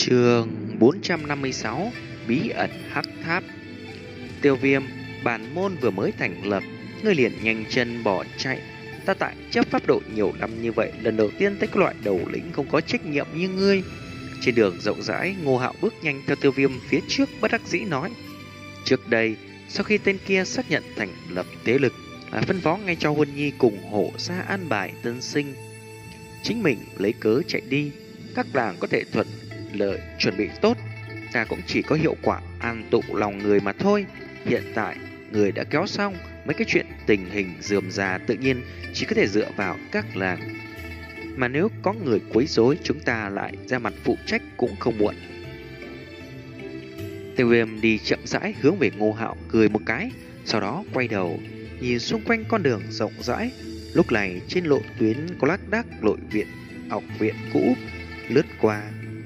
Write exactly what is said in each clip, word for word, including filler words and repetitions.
Chương bốn trăm năm mươi sáu. Bí ẩn Hắc Tháp. Tiêu Viêm, bản môn vừa mới thành lập, ngươi liền nhanh chân bỏ chạy. Ta tại chấp pháp độ nhiều năm như vậy, lần đầu tiên thấy cái loại đầu lĩnh không có trách nhiệm như ngươi. Trên đường rộng rãi, Ngô Hạo bước nhanh theo Tiêu Viêm phía trước, bất đắc dĩ nói: trước đây, sau khi tên kia xác nhận thành lập thế lực, là phân phó ngay cho Huân Nhi cùng hộ gia an bài tân sinh, chính mình lấy cớ chạy đi. Các làng có thể thuận lợi chuẩn bị tốt, ta cũng chỉ có hiệu quả an tụ lòng người mà thôi. Hiện tại người đã kéo xong, mấy cái chuyện tình hình rườm rà tự nhiên chỉ có thể dựa vào các làng, mà nếu có người quấy rối, chúng ta lại ra mặt phụ trách cũng không muộn. Tiêu Viêm đi chậm rãi hướng về Ngô Hạo cười một cái, sau đó quay đầu nhìn xung quanh con đường rộng rãi. Lúc này trên lộ tuyến có lác đác nội viện, học viện cũ lướt qua,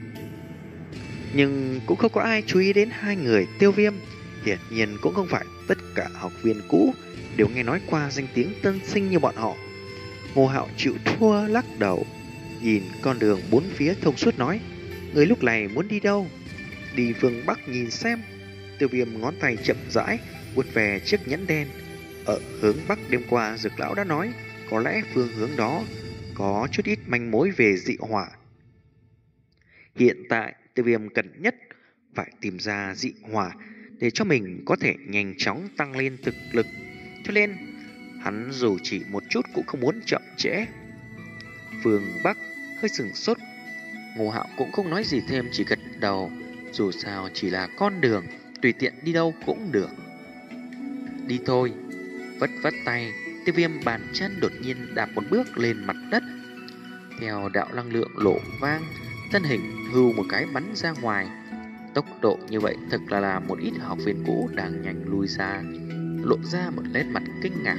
nhưng cũng không có ai chú ý đến hai người Tiêu Viêm. Hiển nhiên cũng không phải tất cả học viên cũ đều nghe nói qua danh tiếng tân sinh như bọn họ. Ngô Hạo chịu thua lắc đầu, nhìn con đường bốn phía thông suốt nói: người lúc này muốn đi đâu? Đi phương Bắc nhìn xem. Tiêu Viêm ngón tay chậm rãi vuốt về chiếc nhẫn đen. Ở hướng Bắc đêm qua Dược lão đã nói, có lẽ phương hướng đó có chút ít manh mối về dị hỏa. Hiện tại Tiêu Viêm cần nhất phải tìm ra dị hỏa để cho mình có thể nhanh chóng tăng lên thực lực, cho nên hắn dù chỉ một chút cũng không muốn chậm trễ. Phương Bắc hơi sừng sốt, Ngô Hạo cũng không nói gì thêm, chỉ gật đầu. Dù sao chỉ là con đường, tùy tiện đi đâu cũng được. Đi thôi. Vất vất tay, Tiêu Viêm bàn chân đột nhiên đạp một bước lên mặt đất. Theo đạo năng lượng lộ vang, thân hình hưu một cái bắn ra ngoài. Tốc độ như vậy thật là làm một ít học viên cũ đang nhanh lui ra, lộ ra một nét mặt kinh ngạc.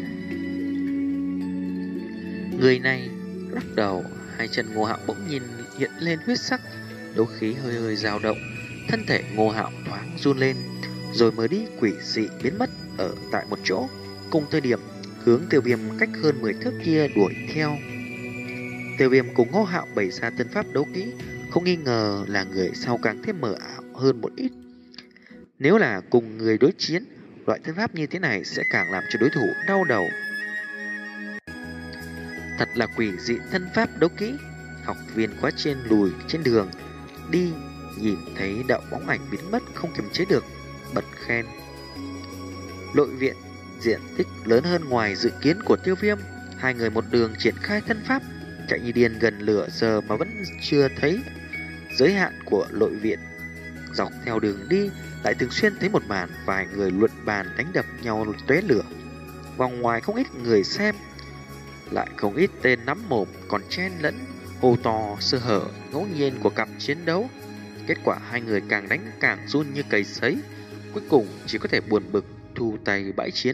Người này lắc đầu, hai chân Ngô Hạo bỗng nhiên hiện lên huyết sắc, đấu khí hơi hơi dao động, thân thể Ngô Hạo thoáng run lên, rồi mới đi quỷ dị biến mất ở tại một chỗ. Cùng thời điểm, hướng Tiêu Viêm cách hơn mười thước kia đuổi theo. Tiêu Viêm cùng Ngô Hạo bày ra tân pháp đấu kỹ, không nghi ngờ là người sau càng thêm mờ ảo hơn một ít. Nếu là cùng người đối chiến, loại thân pháp như thế này sẽ càng làm cho đối thủ đau đầu. Thật là quỷ dị thân pháp đấu kỹ. Học viên quá trên lùi trên đường đi, nhìn thấy đạo bóng ảnh biến mất không kiềm chế được, bật khen. Nội viện diện tích lớn hơn ngoài dự kiến của Tiêu Viêm. Hai người một đường triển khai thân pháp, chạy như điên gần nửa giờ mà vẫn chưa thấy giới hạn của nội viện. Dọc theo đường đi lại thường xuyên thấy một màn vài người luận bàn đánh đập nhau tóe lửa. Vòng ngoài không ít người xem, lại không ít tên nắm mồm còn chen lẫn hô to sơ hở ngẫu nhiên của cặp chiến đấu. Kết quả hai người càng đánh càng run như cầy sấy, cuối cùng chỉ có thể buồn bực thu tay bãi chiến.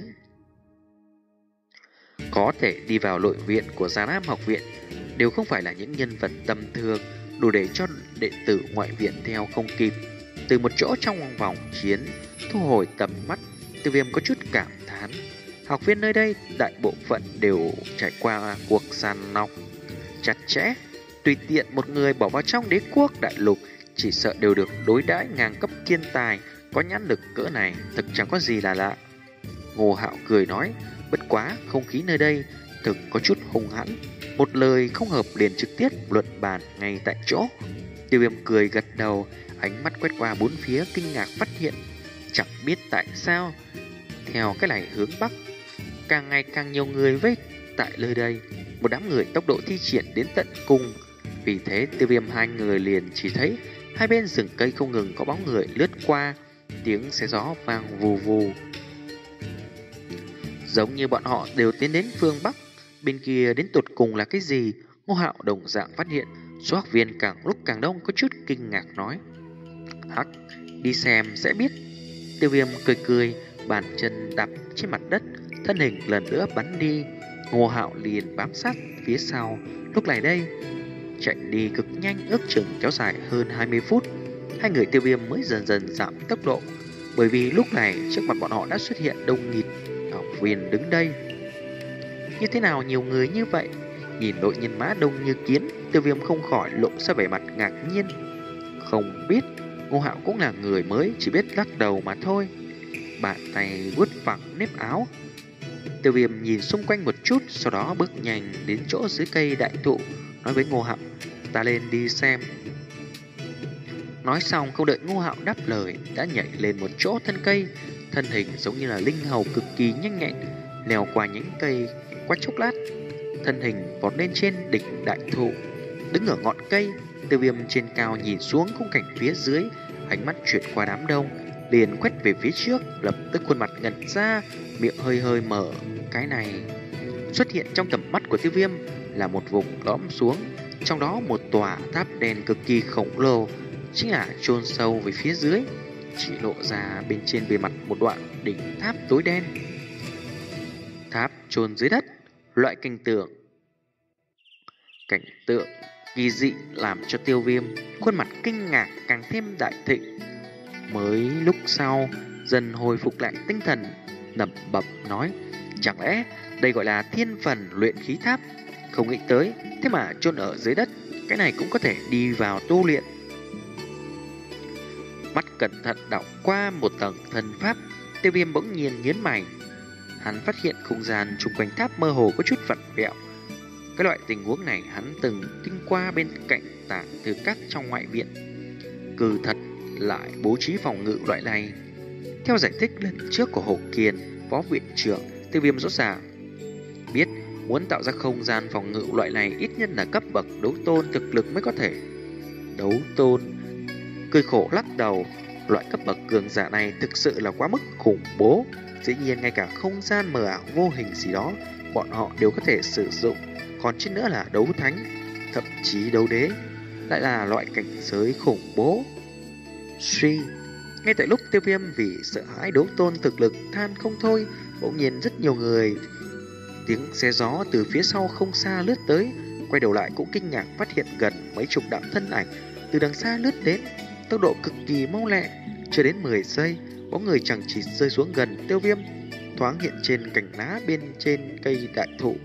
Có thể đi vào nội viện của Già Nam học viện đều không phải là những nhân vật tầm thường, đủ để cho đệ tử ngoại viện theo không kịp. Từ một chỗ trong vòng chiến thu hồi tầm mắt, Tiêu Viêm có chút cảm thán. Học viên nơi đây đại bộ phận đều trải qua cuộc sàng lọc chặt chẽ, tùy tiện một người bỏ vào trong đế quốc đại lục chỉ sợ đều được đối đãi ngang cấp thiên tài. Có nhãn lực cỡ này thực chẳng có gì là lạ. Ngô Hạo cười nói, bất quá không khí nơi đây thực có chút hung hãn, một lời không hợp liền trực tiếp luận bàn ngay tại chỗ. Tiêu Viêm cười gật đầu, ánh mắt quét qua bốn phía kinh ngạc phát hiện, chẳng biết tại sao theo cái này hướng Bắc càng ngày càng nhiều người vây tại nơi đây, một đám người tốc độ thi triển đến tận cùng. Vì thế Tiêu Viêm hai người liền chỉ thấy hai bên rừng cây không ngừng có bóng người lướt qua, tiếng xe gió vang vù vù, giống như bọn họ đều tiến đến phương Bắc. Bên kia đến tột cùng là cái gì? Ngô Hạo đồng dạng phát hiện số học viên càng lúc càng đông, có chút kinh ngạc nói: hắc, đi xem sẽ biết. Tiêu Viêm cười cười, bàn chân đạp trên mặt đất, thân hình lần nữa bắn đi. Ngô Hạo liền bám sát phía sau. Lúc này đây chạy đi cực nhanh, ước chừng kéo dài hơn hai mươi phút. Hai người Tiêu Viêm mới dần dần giảm tốc độ, bởi vì lúc này trước mặt bọn họ đã xuất hiện đông nghịt học viên đứng đây. Như thế nào nhiều người như vậy? Nhìn đội nhân mã đông như kiến, Tiêu Viêm không khỏi lộ ra vẻ mặt ngạc nhiên. không biết. Ngô Hạo cũng là người mới, chỉ biết lắc đầu mà thôi. Bàn tay vuốt phẳng nếp áo. Tiêu Viêm nhìn xung quanh một chút, sau đó bước nhanh đến chỗ dưới cây đại thụ, nói với Ngô Hạo: "Ta lên đi xem." Nói xong không đợi Ngô Hạo đáp lời, đã nhảy lên một chỗ thân cây, thân hình giống như là linh hầu cực kỳ nhanh nhẹn, leo qua nhánh cây. Qua chốc lát, thân hình vọt lên trên đỉnh đại thụ. Đứng ở ngọn cây, Tiêu Viêm trên cao nhìn xuống khung cảnh phía dưới, ánh mắt chuyển qua đám đông, liền quét về phía trước, lập tức khuôn mặt ngẩn ra, miệng hơi hơi mở. Cái này xuất hiện trong tầm mắt của Tiêu Viêm là một vùng lõm xuống, trong đó một tòa tháp đen cực kỳ khổng lồ, chính là chôn sâu về phía dưới, chỉ lộ ra bên trên bề mặt một đoạn đỉnh tháp tối đen. Tháp chôn dưới đất, loại cảnh tượng cảnh tượng kỳ dị làm cho Tiêu Viêm khuôn mặt kinh ngạc càng thêm đại thịnh. Mới lúc sau dần hồi phục lại tinh thần, lẩm bẩm nói: "Chẳng lẽ đây gọi là thiên phần luyện khí tháp? Không nghĩ tới, thế mà chôn ở dưới đất, cái này cũng có thể đi vào tu luyện." Mắt cẩn thận đảo qua một tầng thân pháp, Tiêu Viêm bỗng nhiên nhướng mày. Hắn phát hiện không gian xung quanh tháp mơ hồ có chút vặn vẹo. Cái loại tình huống này hắn từng kinh qua bên cạnh tảng thư các trong ngoại viện. Cừ thật lại bố trí phòng ngự loại này. Theo giải thích lần trước của Hồ Kiền, phó viện trưởng, Tiêu Viêm rõ ràng biết muốn tạo ra không gian phòng ngự loại này ít nhất là cấp bậc đấu tôn thực lực mới có thể. Đấu tôn cười khổ lắc đầu, loại cấp bậc cường giả này thực sự là quá mức khủng bố. Dĩ nhiên ngay cả không gian mờ ảo vô hình gì đó bọn họ đều có thể sử dụng, còn trên nữa là đấu thánh, thậm chí đấu đế, lại là loại cảnh giới khủng bố. Suy, ngay tại lúc Tiêu Viêm vì sợ hãi đấu tôn thực lực than không thôi, bỗng nhiên rất nhiều người tiếng xe gió từ phía sau không xa lướt tới. Quay đầu lại cũng kinh ngạc phát hiện gần mấy chục đạo thân ảnh từ đằng xa lướt đến, tốc độ cực kỳ mau lẹ. Chưa đến mười giây, bóng người chẳng chỉ rơi xuống gần Tiêu Viêm, thoáng hiện trên cành lá bên trên cây đại thụ.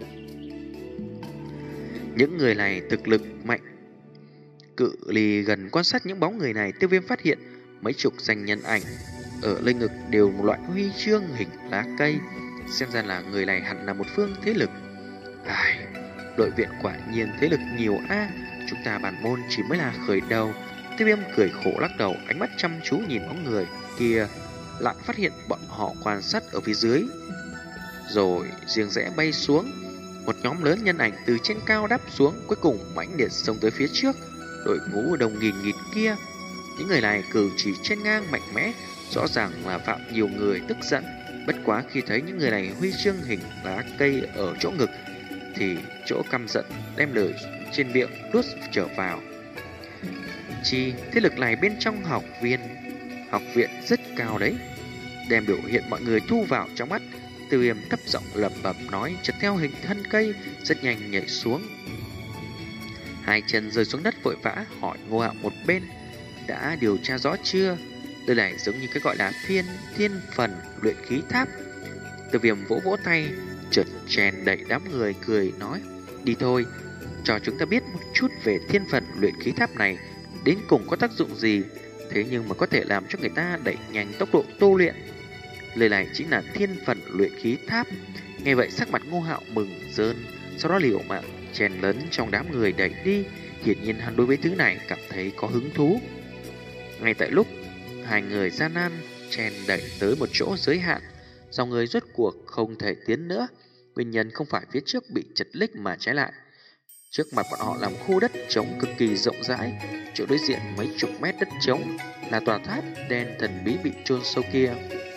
Những người này thực lực mạnh. Cự ly gần quan sát những bóng người này, Tiêu Viêm phát hiện mấy chục danh nhân ảnh ở lưng ngực đều một loại huy chương hình lá cây, xem ra là người này hẳn là một phương thế lực. Ai, đội viện quả nhiên thế lực nhiều a, chúng ta bản môn chỉ mới là khởi đầu. Tiêu Viêm cười khổ lắc đầu, ánh mắt chăm chú nhìn bóng người kia, lại phát hiện bọn họ quan sát ở phía dưới, rồi riêng rẽ bay xuống. Một nhóm lớn nhân ảnh từ trên cao đáp xuống, cuối cùng mãnh liệt xông tới phía trước. Đội ngũ đồng nghìn nghịt kia, những người này cử chỉ trên ngang mạnh mẽ, rõ ràng là phạm nhiều người tức giận. Bất quá khi thấy những người này huy chương hình lá cây ở chỗ ngực, thì chỗ căm giận đem lời trên miệng nuốt trở vào. Chi thế lực này bên trong học viên học viện rất cao đấy. Đem biểu hiện mọi người thu vào trong mắt, Tiêu Viêm thấp giọng lẩm bẩm nói, chợt theo hình thân cây rất nhanh nhảy xuống. Hai chân rơi xuống đất vội vã hỏi Ngô Hạo một bên: đã điều tra rõ chưa? Đây này giống như cái gọi là thiên thiên phần luyện khí tháp. Tiêu Viêm vỗ vỗ tay, chợt chèn đẩy đám người cười nói: đi thôi, cho chúng ta biết một chút về thiên phần luyện khí tháp này đến cùng có tác dụng gì, thế nhưng mà có thể làm cho người ta đẩy nhanh tốc độ tu luyện. Lời này chính là thiên phần luyện khí tháp. Nghe vậy sắc mặt Ngô Hạo mừng rơn, sau đó liều mạng chèn lấn trong đám người đẩy đi. Hiển nhiên hắn đối với thứ này cảm thấy có hứng thú. Ngay tại lúc hai người gian nan chèn đẩy tới một chỗ giới hạn, dòng người rốt cuộc không thể tiến nữa. Nguyên nhân không phải phía trước bị chật lích mà trái lại, trước mặt bọn họ làm khu đất trống cực kỳ rộng rãi, chỗ đối diện mấy chục mét đất trống là tòa tháp đen thần bí bị chôn sâu kia.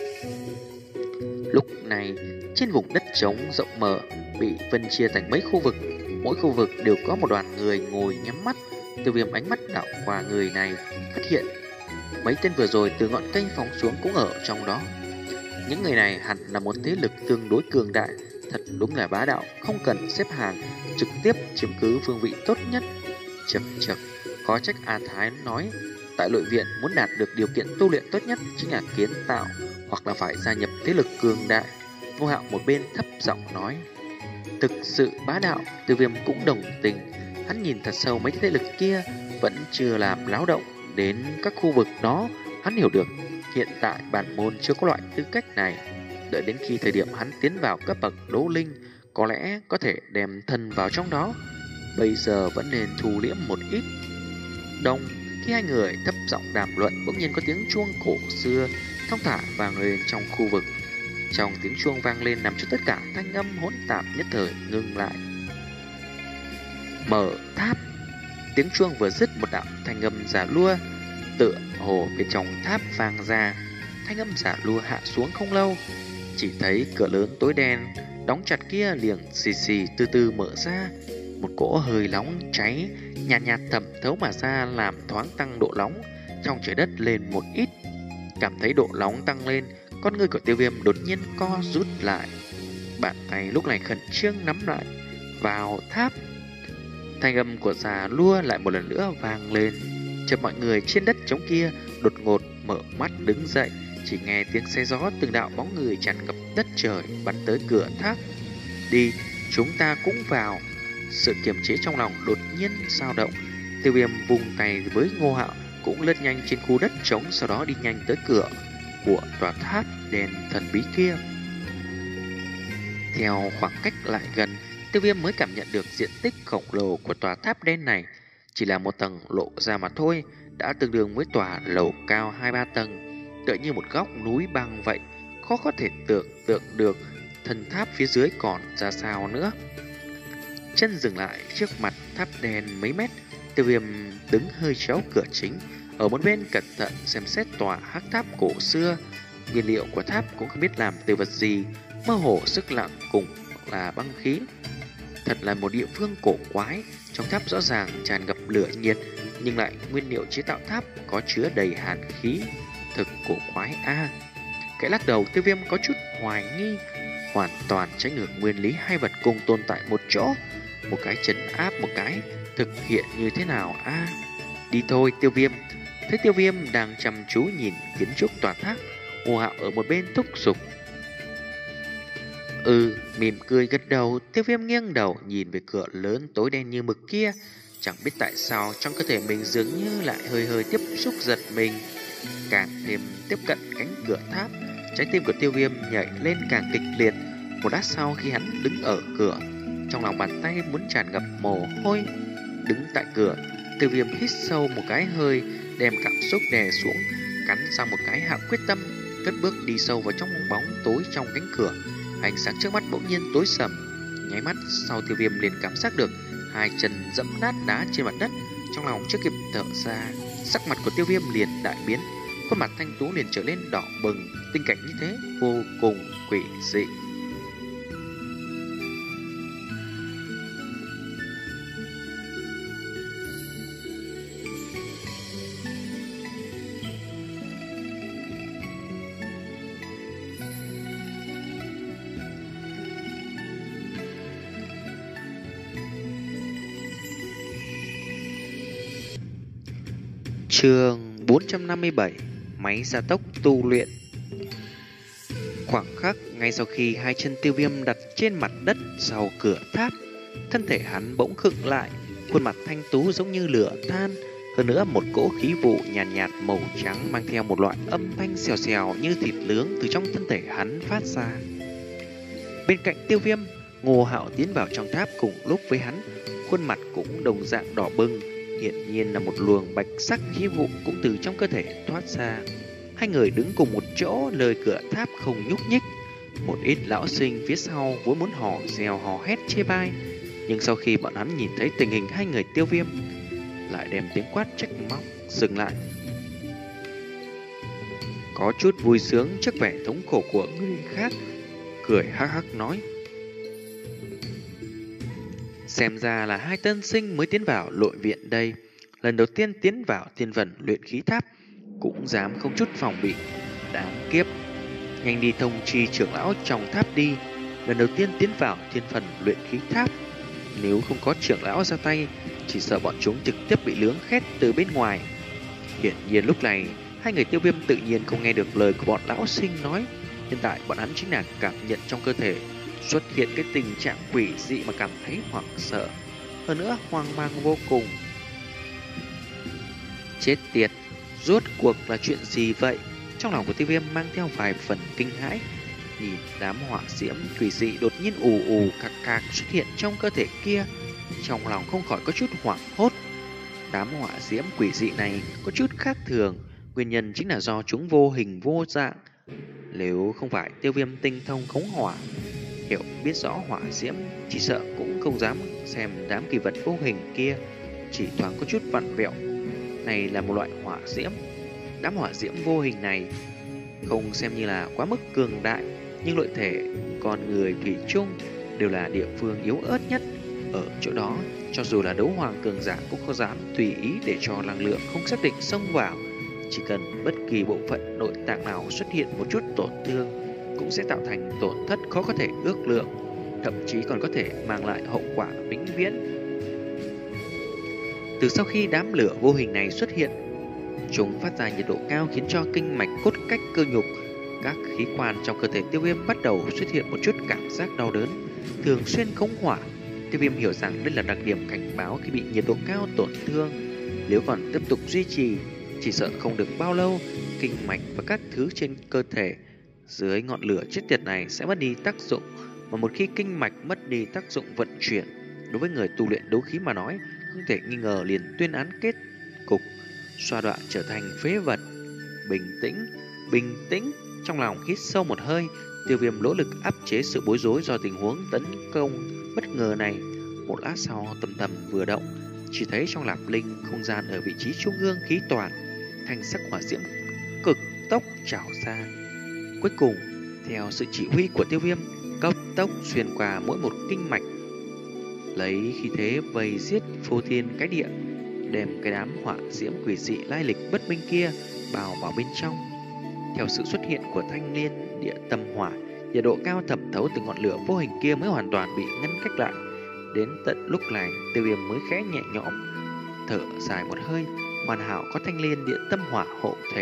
Lúc này trên vùng đất trống rộng mở bị phân chia thành mấy khu vực, mỗi khu vực đều có một đoàn người ngồi nhắm mắt. Tiêu Viêm ánh mắt đảo qua người này, phát hiện mấy tên vừa rồi từ ngọn cây phóng xuống cũng ở trong đó. Những người này hẳn là một thế lực tương đối cường đại, thật đúng là bá đạo, không cần xếp hàng, trực tiếp chiếm cứ phương vị tốt nhất. Chậc chậc, có trách A Thái nói, tại nội viện muốn đạt được điều kiện tu luyện tốt nhất chính là kiến tạo hoặc là phải gia nhập thế lực cường đại. Ngô Hạo một bên thấp giọng nói, thực sự bá đạo. Tiêu Viêm cũng đồng tình, hắn nhìn thật sâu mấy thế lực kia vẫn chưa làm láo động, đến các khu vực đó, hắn hiểu được hiện tại bản môn chưa có loại tư cách này. Đợi đến khi thời điểm hắn tiến vào cấp bậc đấu linh, có lẽ có thể đem thân vào trong đó. Bây giờ vẫn nên thu liễm một ít. Đông, khi hai người thấp giọng đàm luận, bỗng nhiên có tiếng chuông cổ xưa thong thả vang lên trong khu vực. Trong tiếng chuông vang lên làm cho tất cả thanh âm hỗn tạp nhất thời ngưng lại. Mở tháp. Tiếng chuông vừa dứt, một đạo thanh âm già lua tựa hồ bên trong tháp vang ra. Thanh âm giả lua hạ xuống không lâu, chỉ thấy cửa lớn tối đen đóng chặt kia liền xì xì từ từ mở ra. Một cỗ hơi nóng cháy nhạt nhạt thẩm thấu mà ra, làm thoáng tăng độ nóng trong trái đất lên một ít. Cảm thấy độ nóng tăng lên, con ngươi của Tiêu Viêm đột nhiên co rút lại. Bàn tay lúc này khẩn trương nắm lại vào tháp. Thanh âm của già lua lại một lần nữa vang lên. Chợt mọi người trên đất trống kia đột ngột mở mắt đứng dậy, chỉ nghe tiếng xe gió từng đạo bóng người tràn ngập đất trời bắn tới cửa tháp. Đi, chúng ta cũng vào. Sự kiềm chế trong lòng đột nhiên dao động. Tiêu Viêm vùng tay với Ngô Hạo cũng lướt nhanh trên khu đất trống, sau đó đi nhanh tới cửa của tòa tháp đèn thần bí kia. Theo khoảng cách lại gần, Tiêu Viêm mới cảm nhận được diện tích khổng lồ của tòa tháp đen này. Chỉ là một tầng lộ ra mà thôi, đã tương đương với tòa lầu cao hai ba tầng, tựa như một góc núi băng vậy. Khó có thể tưởng tượng được thân tháp phía dưới còn ra sao nữa. Chân dừng lại trước mặt tháp đen mấy mét, Tiêu Viêm đứng hơi chéo cửa chính, ở một bên cẩn thận xem xét tòa hắc tháp cổ xưa. Nguyên liệu của tháp cũng không biết làm từ vật gì, mơ hồ sức lặng cùng là băng khí. Thật là một địa phương cổ quái. Trong tháp rõ ràng tràn ngập lửa nhiệt, nhưng lại nguyên liệu chế tạo tháp có chứa đầy hàn khí. Thực cổ quái a. À. Cái lắc đầu, Tiêu Viêm có chút hoài nghi. Hoàn toàn trái ngược nguyên lý hai vật cùng tồn tại một chỗ, một cái trấn áp, một cái thực hiện như thế nào a? À. Đi thôi Tiêu Viêm. Thấy Tiêu Viêm đang chăm chú nhìn kiến trúc tòa tháp, Ngô Hạo ở một bên thúc giục. Ừ, mỉm cười gật đầu. Tiêu Viêm nghiêng đầu nhìn về cửa lớn tối đen như mực kia. Chẳng biết tại sao trong cơ thể mình dường như lại hơi hơi tiếp xúc giật mình. Càng thêm tiếp cận cánh cửa tháp, trái tim của Tiêu Viêm nhảy lên càng kịch liệt. Một lát sau khi hắn đứng ở cửa, trong lòng bàn tay muốn tràn ngập mồ hôi. Đứng tại cửa, Tiêu Viêm hít sâu một cái hơi, đem cảm xúc đè xuống, cắn ra một cái hạ quyết tâm, cất bước đi sâu vào trong bóng tối trong cánh cửa. Ánh sáng trước mắt bỗng nhiên tối sầm, nháy mắt sau Tiêu Viêm liền cảm giác được hai chân dẫm nát đá trên mặt đất. Trong lòng chưa kịp thở ra, sắc mặt của Tiêu Viêm liền đại biến, khuôn mặt thanh tú liền trở lên đỏ bừng. Tình cảnh như thế vô cùng quỷ dị. Chương bốn trăm năm mươi bảy. Máy gia tốc tu luyện. Khoảng khắc ngay sau khi hai chân Tiêu Viêm đặt trên mặt đất sau cửa tháp, thân thể hắn bỗng khựng lại, khuôn mặt thanh tú giống như lửa than. Hơn nữa một cỗ khí vụ nhàn nhạt, nhạt màu trắng mang theo một loại âm thanh xèo xèo như thịt nướng từ trong thân thể hắn phát ra. Bên cạnh Tiêu Viêm, Ngô Hạo tiến vào trong tháp cùng lúc với hắn, khuôn mặt cũng đồng dạng đỏ bừng. Hiển nhiên là một luồng bạch sắc khí vụ cũng từ trong cơ thể thoát ra. Hai người đứng cùng một chỗ, lời cửa tháp không nhúc nhích. Một ít lão sinh phía sau vốn muốn hò reo hò hét chê bai, nhưng sau khi bọn hắn nhìn thấy tình hình hai người Tiêu Viêm, lại đem tiếng quát trách móc dừng lại. Có chút vui sướng trước vẻ thống khổ của người khác, cười hắc hắc nói: xem ra là hai tân sinh mới tiến vào nội viện đây. Lần đầu tiên tiến vào thiên vận luyện khí tháp, cũng dám không chút phòng bị. Đáng kiếp. Nhanh đi thông chi trưởng lão trong tháp đi. Lần đầu tiên tiến vào thiên phần luyện khí tháp, nếu không có trưởng lão ra tay, chỉ sợ bọn chúng trực tiếp bị lướng khét từ bên ngoài. Hiển nhiên lúc này hai người Tiêu Viêm tự nhiên không nghe được lời của bọn lão sinh nói. Hiện tại bọn hắn chính là cảm nhận trong cơ thể xuất hiện cái tình trạng quỷ dị mà cảm thấy hoảng sợ, hơn nữa hoang mang vô cùng. Chết tiệt, Rốt cuộc là chuyện gì vậy? Trong lòng của Tiêu Viêm mang theo vài phần kinh hãi. Nhìn đám hỏa diễm quỷ dị đột nhiên ù ù cạc cạc xuất hiện trong cơ thể kia, trong lòng không khỏi có chút hoảng hốt. Đám hỏa diễm quỷ dị này có chút khác thường, nguyên nhân chính là do chúng vô hình vô dạng. Nếu không phải Tiêu Viêm tinh thông khống hỏa, hiểu biết rõ hỏa diễm, chỉ sợ cũng không dám xem đám kỳ vật vô hình kia, chỉ thoáng có chút vặn vẹo. Này là một loại hỏa diễm. Đám hỏa diễm vô hình này không xem như là quá mức cường đại, nhưng nội thể con người thủy chung đều là địa phương yếu ớt nhất. Ở chỗ đó, cho dù là đấu hoàng cường giả cũng không dám tùy ý để cho năng lượng không xác định xông vào. Chỉ cần bất kỳ bộ phận nội tạng nào xuất hiện một chút tổn thương cũng sẽ tạo thành tổn thất khó có thể ước lượng, thậm chí còn có thể mang lại hậu quả vĩnh viễn. Từ sau khi đám lửa vô hình này xuất hiện, chúng phát ra nhiệt độ cao khiến cho kinh mạch, cốt cách, cơ nhục, các khí quan trong cơ thể Tiêu Viêm bắt đầu xuất hiện một chút cảm giác đau đớn, thường xuyên khống hỏa. Tiêu Viêm hiểu rằng đây là đặc điểm cảnh báo khi bị nhiệt độ cao tổn thương. Nếu còn tiếp tục duy trì, chỉ sợ không được bao lâu, kinh mạch và các thứ trên cơ thể dưới ngọn lửa chết tiệt này sẽ mất đi tác dụng. Mà một khi kinh mạch mất đi tác dụng vận chuyển, đối với người tu luyện đấu khí mà nói, không thể nghi ngờ liền tuyên án kết cục, xoa đoạn trở thành phế vật. Bình tĩnh, bình tĩnh. Trong lòng hít sâu một hơi, Tiêu Viêm nỗ lực áp chế sự bối rối do tình huống tấn công bất ngờ này. Một lát sau, tâm tâm vừa động, chỉ thấy trong lạp linh không gian ở vị trí trung ương khí toàn, thanh sắc hỏa diễm cực tốc trào ra. Cuối cùng, theo sự chỉ huy của Tiêu Viêm, cấp tốc xuyên qua mỗi một kinh mạch, lấy khí thế vây giết phô thiên cái địa, đem cái đám hỏa diễm quỷ dị lai lịch bất minh kia bào vào bên trong. Theo sự xuất hiện của thanh liên địa tâm hỏa, nhiệt độ cao thẩm thấu từ ngọn lửa vô hình kia mới hoàn toàn bị ngăn cách lại. Đến tận lúc này, Tiêu Viêm mới khẽ nhẹ nhõm thở dài một hơi, hoàn hảo có thanh liên địa tâm hỏa hộ thể.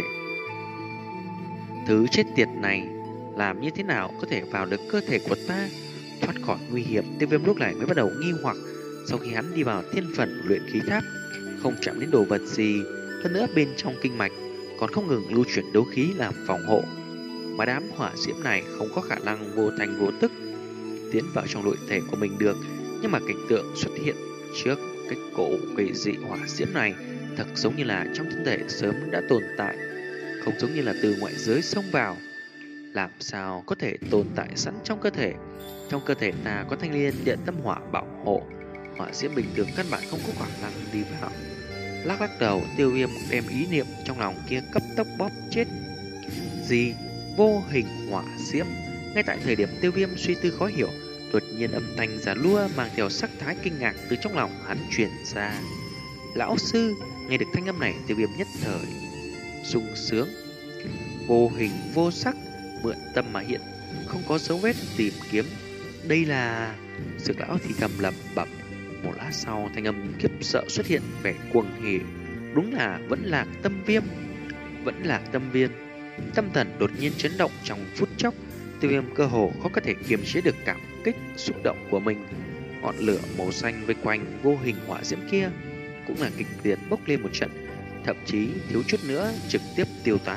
Thứ chết tiệt này làm như thế nào có thể vào được cơ thể của ta? Thoát khỏi nguy hiểm, Tiêu Viêm lúc này mới bắt đầu nghi hoặc. Sau khi hắn đi vào thiên phần luyện khí tháp, không chạm đến đồ vật gì, hơn nữa bên trong kinh mạch còn không ngừng lưu chuyển đấu khí làm phòng hộ, mà đám hỏa diễm này không có khả năng vô thành vô tức tiến vào trong nội thể của mình được. Nhưng mà cảnh tượng xuất hiện trước cái cổ quỷ dị hỏa diễm này thật giống như là trong thân thể sớm đã tồn tại, không giống như là từ ngoại giới xông vào. Làm sao có thể tồn tại sẵn trong cơ thể? Trong cơ thể ta có thanh liên địa tâm hỏa bảo hộ, hỏa diễm bình thường căn bản không có khả năng đi vào. Lắc lắc đầu, Tiêu Viêm đem ý niệm trong lòng kia cấp tốc bóp chết. Gì? Vô hình hỏa diễm? Ngay tại thời điểm Tiêu Viêm suy tư khó hiểu, đột nhiên âm thanh già lua mang theo sắc thái kinh ngạc từ trong lòng hắn truyền ra. Lão sư! Nghe được thanh âm này, Tiêu Viêm nhất thời sung sướng. Vô hình vô sắc, mượn tâm mà hiện, không có dấu vết tìm kiếm. Đây là... Dược lão thì thầm lẩm bẩm. Một lát sau, thanh âm khiếp sợ xuất hiện vẻ cuồng hỉ. Đúng là vẫn lạc tâm viêm. Vẫn lạc tâm viêm. Tâm thần đột nhiên chấn động trong phút chốc. Tiêu Viêm cơ hồ khó có thể kiềm chế được cảm kích xúc động của mình. Ngọn lửa màu xanh vây quanh vô hình hỏa diễm kia cũng là kịch liệt bốc lên một trận, thậm chí thiếu chút nữa trực tiếp tiêu tán.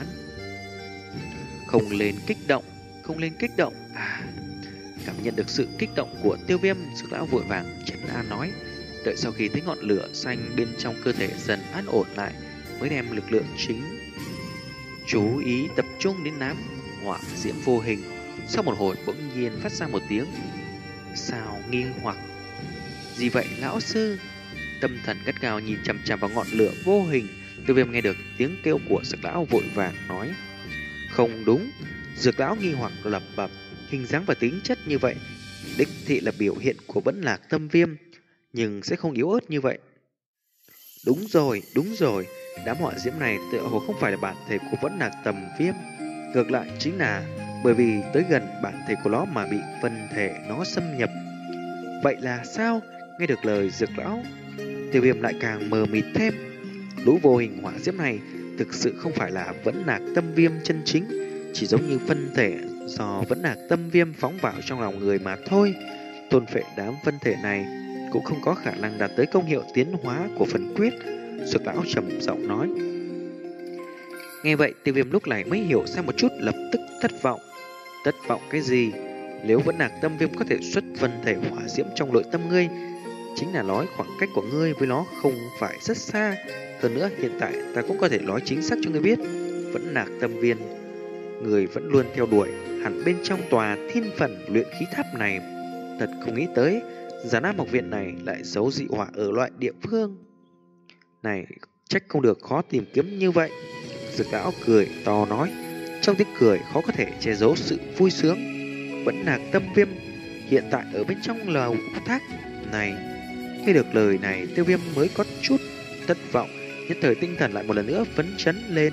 Không lên kích động, không lên kích động. À, cảm nhận được sự kích động của Tiêu Viêm, Dược lão vội vàng trấn an nói. Đợi sau khi thấy ngọn lửa xanh bên trong cơ thể dần an ổn lại, mới đem lực lượng chính chú ý tập trung đến đám hỏa diễm vô hình. Sau một hồi bỗng nhiên phát ra một tiếng sao nghi hoặc. Gì vậy lão sư? Tâm thần gắt gao nhìn chằm chằm vào ngọn lửa vô hình. Tiêu Viêm nghe được tiếng kêu của Dược lão vội vàng nói. Không đúng. Dược lão nghi hoặc lẩm bẩm. Hình dáng và tính chất như vậy đích thị là biểu hiện của vẫn lạc tâm viêm, nhưng sẽ không yếu ớt như vậy. Đúng rồi, đúng rồi. Đám hỏa diễm này tựa hồ không phải là bản thể của vẫn lạc tầm viêm. Ngược lại chính là bởi vì tới gần bản thể của nó mà bị phân thể nó xâm nhập. Vậy là sao? Nghe được lời Dược lão, Tiêu Viêm lại càng mờ mịt thêm. Lũ vô hình hỏa diễm này thực sự không phải là vẫn lạc tâm viêm chân chính, chỉ giống như phân thể do vẫn lạc tâm viêm phóng vào trong lòng người mà thôi. Tôn phệ đám phân thể này cũng không có khả năng đạt tới công hiệu tiến hóa của phần quyết. Dược lão trầm giọng nói. Nghe vậy Tiêu Viêm lúc này mới hiểu ra một chút, lập tức thất vọng. Thất vọng cái gì? Nếu Vẫn Lạc Tâm Viêm có thể xuất phân thể hỏa diễm trong nội tâm ngươi, chính là nói khoảng cách của ngươi với nó không phải rất xa. Hơn nữa hiện tại ta cũng có thể nói chính xác cho ngươi biết, Vẫn Lạc Tâm Viên người vẫn luôn theo đuổi hẳn bên trong tòa thiên phần luyện khí tháp này. Thật không nghĩ tới Giản Nam học viện này lại giấu dị hỏa ở loại địa phương này, trách không được khó tìm kiếm như vậy. Dược lão cười to nói, trong tiếng cười khó có thể che giấu sự vui sướng. Vẫn Lạc Tâm Viêm hiện tại ở bên trong lầu tháp này. Nghe được lời này, Tiêu Viêm mới có chút thất vọng, nhất thời tinh thần lại một lần nữa phấn chấn lên.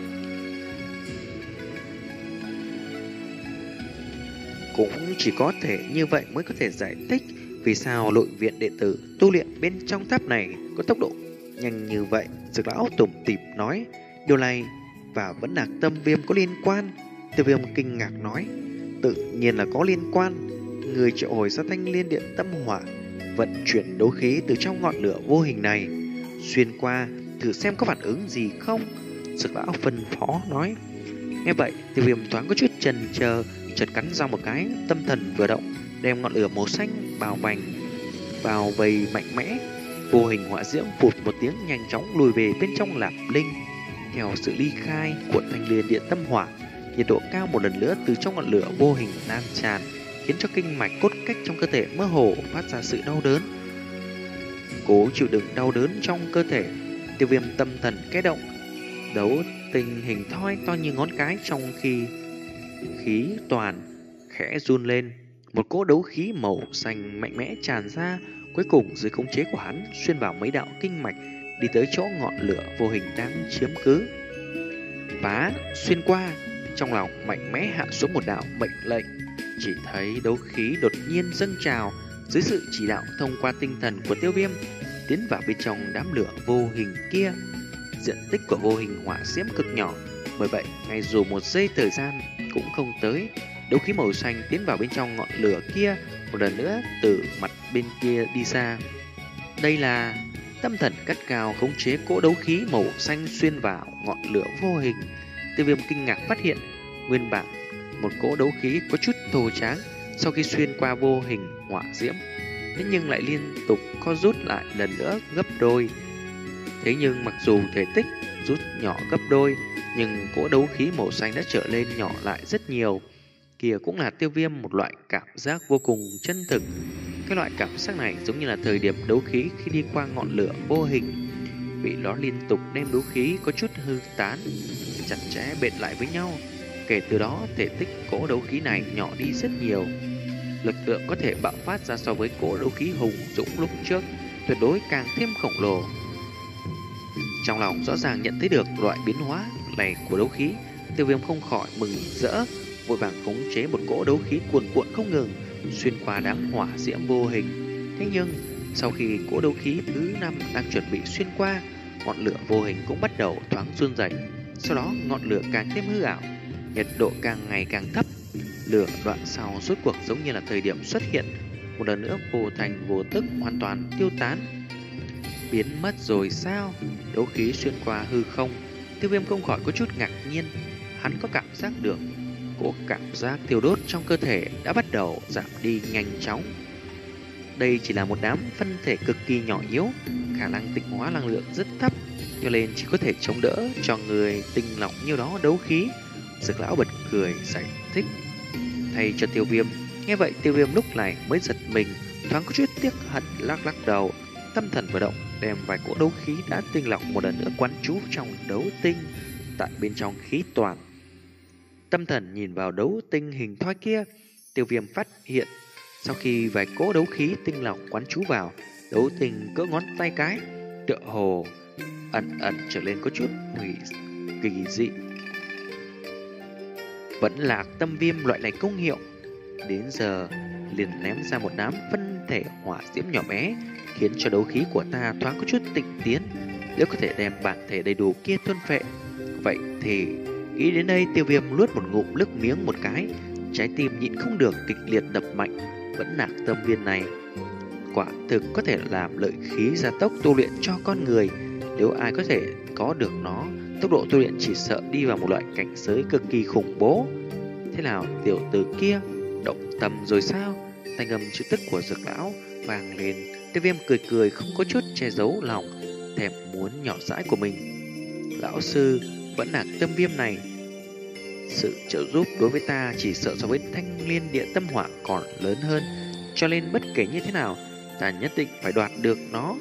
Cũng chỉ có thể như vậy mới có thể giải thích vì sao nội viện đệ tử tu luyện bên trong tháp này có tốc độ nhanh như vậy. Dược lão tủm tỉm nói, điều này và Vẫn Lạc Tâm Viêm có liên quan? Tiêu Viêm kinh ngạc nói, tự nhiên là có liên quan. Người triệu hồi ra thanh liên điện tâm hỏa, vận chuyển đấu khí từ trong ngọn lửa vô hình này xuyên qua, thử xem có phản ứng gì không. Dược lão phân phó nói. Nghe vậy Tiêu Viêm thoáng có chút chần chờ, chợt cắn răng một cái, tâm thần vừa động, đem ngọn lửa màu xanh bao vành bao vây mạnh mẽ. Vô hình hỏa diễm phụt một tiếng nhanh chóng lùi về bên trong Lạp Linh. Theo sự ly khai của thanh liên điện tâm hỏa, nhiệt độ cao một lần nữa từ trong ngọn lửa vô hình lan tràn, khiến cho kinh mạch cốt cách trong cơ thể mơ hồ phát ra sự đau đớn. Cố chịu đựng đau đớn trong cơ thể, Tiêu Viêm tâm thần kẽ động, đấu tinh hình thoi to như ngón cái trong khi khí toàn khẽ run lên. Một cỗ đấu khí màu xanh mạnh mẽ tràn ra, cuối cùng dưới khống chế của hắn xuyên vào mấy đạo kinh mạch, đi tới chỗ ngọn lửa vô hình đang chiếm cứ. Phá xuyên qua, trong lòng mạnh mẽ hạ xuống một đạo mệnh lệnh. Chỉ thấy đấu khí đột nhiên dâng trào dưới sự chỉ đạo thông qua tinh thần của Tiêu Viêm, tiến vào bên trong đám lửa vô hình kia. Diện tích của vô hình hỏa diễm cực nhỏ, bởi vậy ngay dù một giây thời gian cũng không tới, đấu khí màu xanh tiến vào bên trong ngọn lửa kia, một lần nữa từ mặt bên kia đi ra. Đây là tâm thần cắt cao khống chế cỗ đấu khí màu xanh xuyên vào ngọn lửa vô hình. Tiêu Viêm kinh ngạc phát hiện, nguyên bản một cỗ đấu khí có chút thô tráng, sau khi xuyên qua vô hình hỏa diễm, thế nhưng lại liên tục co rút lại lần nữa gấp đôi. Thế nhưng mặc dù thể tích rút nhỏ gấp đôi, nhưng cỗ đấu khí màu xanh đã trở lên nhỏ lại rất nhiều. Kìa cũng là Tiêu Viêm một loại cảm giác vô cùng chân thực. Cái loại cảm giác này giống như là thời điểm đấu khí khi đi qua ngọn lửa vô hình, bị nó liên tục đem đấu khí có chút hư tán, chặt chẽ bệt lại với nhau. Kể từ đó thể tích cỗ đấu khí này nhỏ đi rất nhiều. Lực lượng có thể bạo phát ra so với cỗ đấu khí hùng dũng lúc trước tuyệt đối càng thêm khổng lồ. Trong lòng rõ ràng nhận thấy được loại biến hóa này của đấu khí, Tiêu Viêm không khỏi mừng rỡ, vội vàng khống chế một cỗ đấu khí cuồn cuộn không ngừng xuyên qua đám hỏa diễm vô hình. Thế nhưng sau khi cỗ đấu khí thứ năm đang chuẩn bị xuyên qua, ngọn lửa vô hình cũng bắt đầu thoáng run rẩy. Sau đó ngọn lửa càng thêm hư ảo, nhiệt độ càng ngày càng thấp. Lửa đoạn sau rốt cuộc giống như là thời điểm xuất hiện, một lần nữa vô thành vô tức hoàn toàn tiêu tán. Biến mất rồi sao? Đấu khí xuyên qua hư không, Tiêu Viêm không khỏi có chút ngạc nhiên. Hắn có cảm giác được cỗ cảm giác thiêu đốt trong cơ thể đã bắt đầu giảm đi nhanh chóng. Đây chỉ là một đám phân thể cực kỳ nhỏ yếu, khả năng tịnh hóa năng lượng rất thấp, cho nên chỉ có thể chống đỡ cho người tinh lọc nhiêu đó đấu khí. Dược lão bật cười giải thích thay cho Tiêu Viêm. Nghe vậy Tiêu Viêm lúc này mới giật mình, thoáng có chút tiếc hận, lắc lắc đầu, tâm thần vừa động, đem vài cỗ đấu khí đã tinh lọc một lần nữa quán trú trong đấu tinh tại bên trong khí toàn. Tâm thần nhìn vào đấu tinh hình thoi kia, Tiêu Viêm phát hiện sau khi vài cỗ đấu khí tinh lọc quán trú vào, đấu tinh cỡ ngón tay cái tựa hồ ẩn ẩn trở lên có chút hủy kỳ dị. Vẫn là Tâm Viêm loại này công hiệu, đến giờ liền ném ra một đám phân thể hỏa diễm nhỏ bé, khiến cho đấu khí của ta thoáng có chút tịnh tiến. Nếu có thể đem bản thể đầy đủ kia tuân phệ, vậy thì nghĩ đến đây Tiêu Viêm nuốt một ngụm nước miếng một cái, trái tim nhịn không được kịch liệt đập mạnh. Vẫn Lạc Tâm Viên này quả thực có thể làm lợi khí gia tốc tu luyện cho con người. Nếu ai có thể có được nó, tốc độ tu luyện chỉ sợ đi vào một loại cảnh giới cực kỳ khủng bố. Thế nào tiểu tử kia động tâm rồi sao? Thanh âm chữ tức của Dược lão vang lên. Tiêu Viêm cười cười không có chút che giấu lòng thèm muốn nhỏ dãi của mình. Lão sư vẫn là tâm viêm này, sự trợ giúp đối với ta chỉ sợ so với thanh liên địa tâm hỏa còn lớn hơn, cho nên bất kể như thế nào ta nhất định phải đoạt được nó.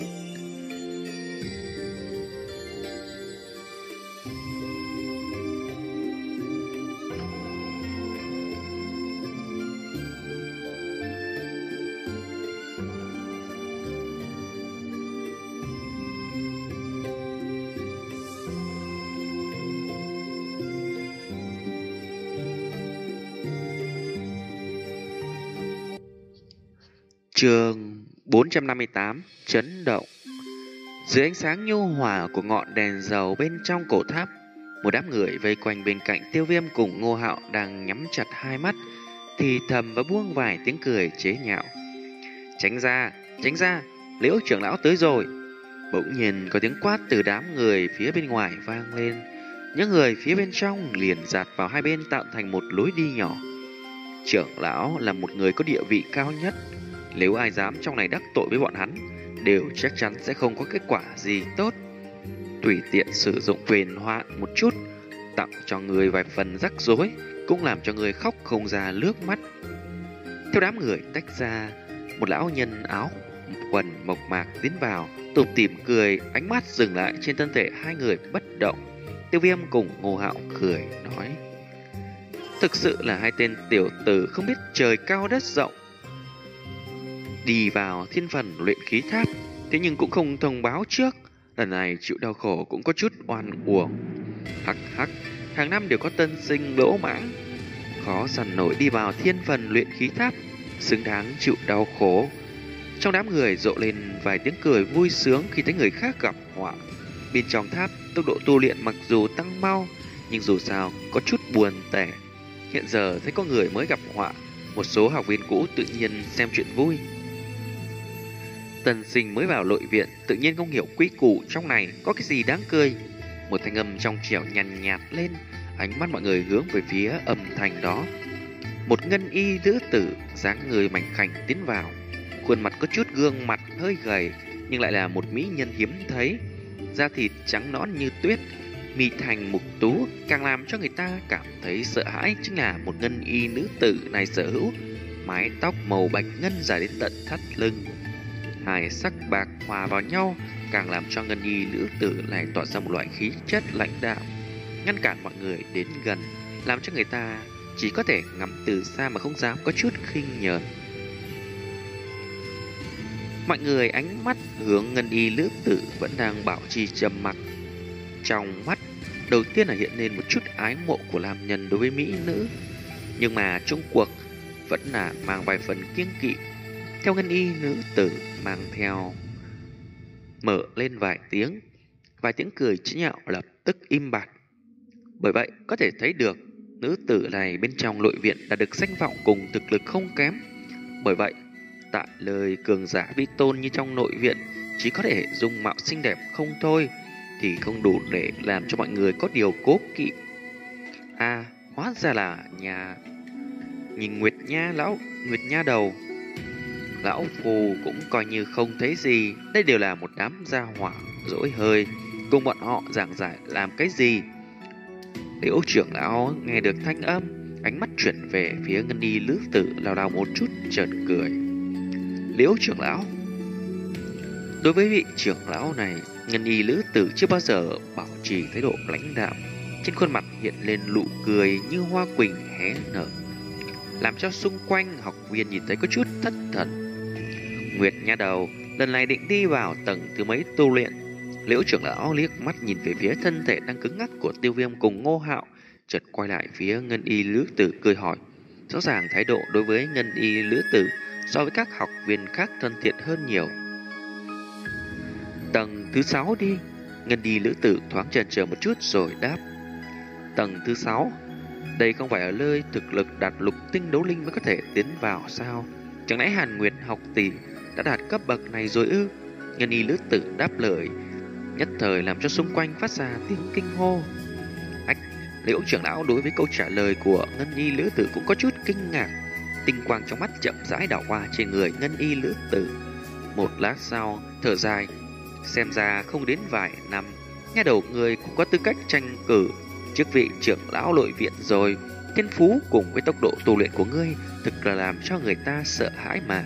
Chương bốn trăm năm mươi tám Chấn động. Dưới ánh sáng nhu hòa của ngọn đèn dầu bên trong cổ tháp, một đám người vây quanh bên cạnh Tiêu Viêm cùng Ngô Hạo đang nhắm chặt hai mắt, thì thầm và buông vài tiếng cười chế nhạo. Tránh ra, tránh ra, Liễu trưởng lão tới rồi. Bỗng nhiên có tiếng quát từ đám người phía bên ngoài vang lên. Những người phía bên trong liền dạt vào hai bên tạo thành một lối đi nhỏ. Trưởng lão là một người có địa vị cao nhất, nếu ai dám trong này đắc tội với bọn hắn, đều chắc chắn sẽ không có kết quả gì tốt. Tùy tiện sử dụng quyền hoạn một chút, tặng cho người vài phần rắc rối, cũng làm cho người khóc không ra nước mắt. Theo đám người tách ra, một lão nhân áo quần mộc mạc tiến vào, tủm tỉm cười, ánh mắt dừng lại trên thân thể hai người bất động. Tiêu Viêm cùng Ngô Hạo cười nói: thực sự là hai tên tiểu tử không biết trời cao đất rộng, đi vào thiên phần luyện khí tháp, thế nhưng cũng không thông báo trước, lần này chịu đau khổ cũng có chút oan uổng. Hắc hắc, hàng năm đều có tân sinh lỗ mãng, khó săn nổi đi vào thiên phần luyện khí tháp, xứng đáng chịu đau khổ. Trong đám người rộ lên vài tiếng cười vui sướng khi thấy người khác gặp họa. Bên trong tháp, tốc độ tu luyện mặc dù tăng mau, nhưng dù sao có chút buồn tẻ. Hiện giờ thấy có người mới gặp họa, một số học viên cũ tự nhiên xem chuyện vui. Tân sinh mới vào nội viện tự nhiên không hiểu quý củ trong này có cái gì đáng cười. Một thanh âm trong trẻo nhàn nhạt lên, ánh mắt mọi người hướng về phía âm thanh đó. Một ngân y nữ tử dáng người mảnh khảnh tiến vào, khuôn mặt có chút gương mặt hơi gầy, nhưng lại là một mỹ nhân hiếm thấy. Da thịt trắng nõn như tuyết, mi thành mục tú, càng làm cho người ta cảm thấy sợ hãi chính là một ngân y nữ tử này sở hữu mái tóc màu bạch ngân dài đến tận thắt lưng. Hai sắc bạc hòa vào nhau, càng làm cho ngân y nữ tử này tỏa ra một loại khí chất lãnh đạm, ngăn cản mọi người đến gần, làm cho người ta chỉ có thể ngắm từ xa mà không dám có chút khinh nhờn. Mọi người ánh mắt hướng ngân y nữ tử vẫn đang bảo trì trầm mặc. Trong mắt đầu tiên là hiện lên một chút ái mộ của nam nhân đối với mỹ nữ, nhưng mà trong cuộc vẫn là mang vài phần kiêng kỵ. Theo ngân y nữ tử mang theo mở lên vài tiếng, vài tiếng cười chế nhạo lập tức im bặt. Bởi vậy có thể thấy được nữ tử này bên trong nội viện đã được danh vọng cùng thực lực không kém. Bởi vậy tại lời cường giả vi tôn như trong nội viện chỉ có thể dung mạo xinh đẹp không thôi, thì không đủ để làm cho mọi người có điều cố kỵ. À, hóa ra là nhà nhìn Nguyệt Nha lão Nguyệt Nha đầu. Lão phù cũng coi như không thấy gì, đây đều là một đám gia hỏa dỗi hơi, cùng bọn họ giảng giải làm cái gì. Liễu trưởng lão nghe được thanh âm, ánh mắt chuyển về phía ngân y lữ tử, lao đao một chút chợt cười. Liễu trưởng lão. Đối với vị trưởng lão này, ngân y lữ tử chưa bao giờ bảo trì thái độ lãnh đạm, trên khuôn mặt hiện lên nụ cười như hoa quỳnh hé nở, làm cho xung quanh học viên nhìn thấy có chút thất thần. Nguyệt Nha đầu lần này định đi vào tầng thứ mấy tu luyện. Liễu trưởng lão liếc mắt nhìn về phía thân thể đang cứng ngắc của Tiêu Viêm cùng Ngô Hạo, chợt quay lại phía ngân y lữ tử cười hỏi. Rõ ràng thái độ đối với ngân y lữ tử so với các học viên khác thân thiện hơn nhiều. Tầng thứ sáu đi. Ngân y lữ tử thoáng chần chờ một chút rồi đáp. Tầng thứ sáu? Đây không phải ở nơi thực lực đạt lục tinh đấu linh mới có thể tiến vào sao? Chẳng lẽ Hàn Nguyệt học tỷ đã đạt cấp bậc này rồi ư? Ngân y lữ tử đáp lời, nhất thời làm cho xung quanh phát ra tiếng kinh hô. Ách, Liễu trưởng lão đối với câu trả lời của Ngân Y Lữ Tử cũng có chút kinh ngạc. Tinh quang trong mắt chậm rãi đảo qua trên người Ngân Y Lữ Tử. Một lát sau, thở dài, xem ra không đến vài năm, nha đầu người cũng có tư cách tranh cử chức vị trưởng lão nội viện rồi. Thiên phú cùng với tốc độ tu luyện của ngươi thực là làm cho người ta sợ hãi mà.